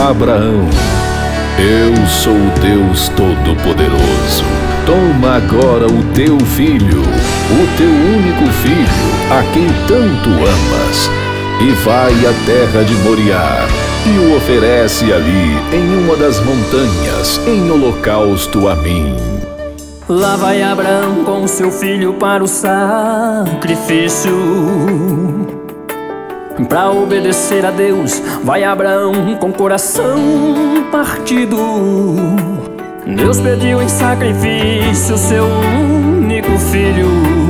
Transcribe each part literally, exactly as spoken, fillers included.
Abraão: eu sou o Deus Todo-Poderoso. Toma agora o teu filho, o teu único filho, a quem tanto amas, e vai à terra de Moriá, e o oferece ali, em uma das montanhas, em holocausto a mim. Lá vai Abraão com seu filho para o sacrifício. Pra obedecer a Deus, vai Abraão com coração partido. Deus pediu em sacrifício seu único filho.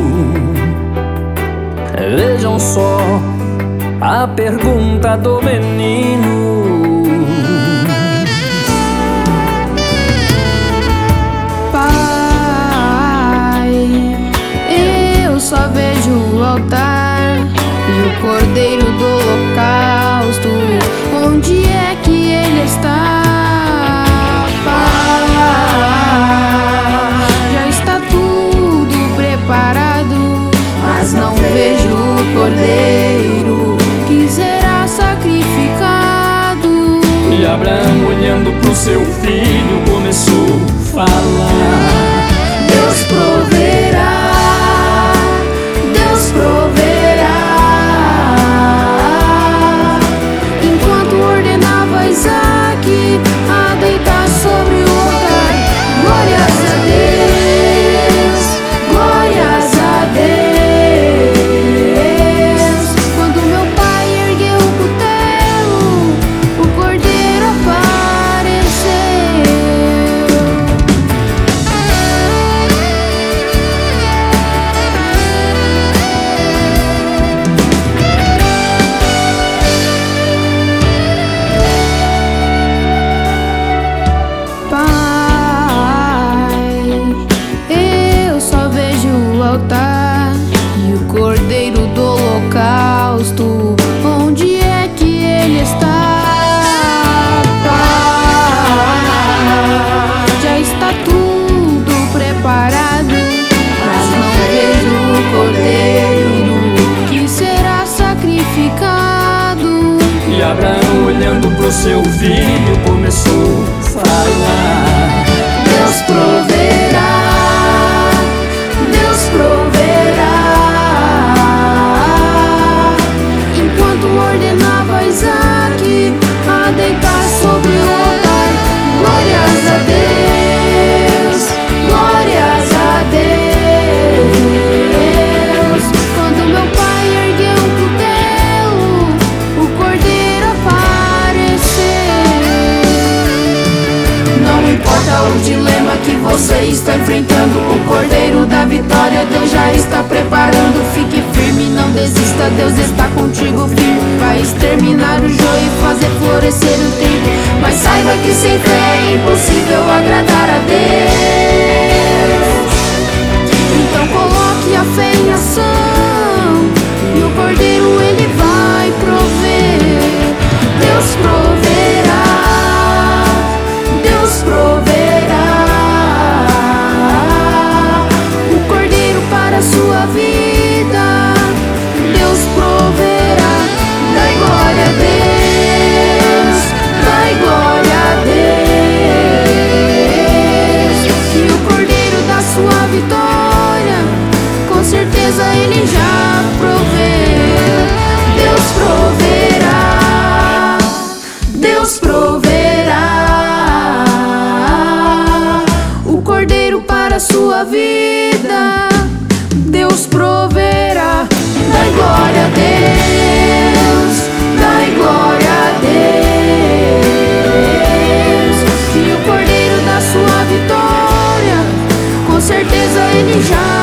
Vejam só a pergunta do menino: Pai, eu só vejo o altar e o cordeiro do holocausto. Onde é que ele está? Pai, já está tudo preparado, mas não vejo o cordeiro que será sacrificado. E Abraão, olhando pro seu filho, começou a falar: Deus proverá, Deus proverá. Enquanto ordenava Isaac a deitar sobre o altar, glórias a Deus, glórias a Deus. Quando meu pai ergueu o cutelo, o cordeiro apareceu. Pai, eu só vejo o altar e o cordeiro do holocausto. Onde é que ele está? Pai, já está tudo preparado, mas não vejo o cordeiro que será sacrificado. E Abraão, olhando pro seu filho, começou a falar: Deus proverá, Deus proverá. Enquanto ordenava Isaac a deitar sobre o altar, glórias a Deus, glórias a Deus. Quando meu pai ergueu o cutelo, o cordeiro apareceu. Não importa o dilema que você está enfrentando, o cordeiro da vitória Deus já está preparando. Fique firme, não desista, Deus está contigo firme. Vai exterminar o joio e fazer florescer o trigo. Mas saiba que sem fé é impossível agradar a Deus. Então coloque a fé em ação e o cordeiro ele vai prover. Deus proverá, Deus proverá o cordeiro para a sua vida. Deus proverá. Dai glória a Deus, dai glória a Deus. E o cordeiro da sua vitória, com certeza ele já proveu. Deus proverá, Deus proverá o cordeiro para a sua vida. Deus proverá. Dai glória a Deus, dai glória a Deus. E o cordeiro da sua vitória, com certeza ele já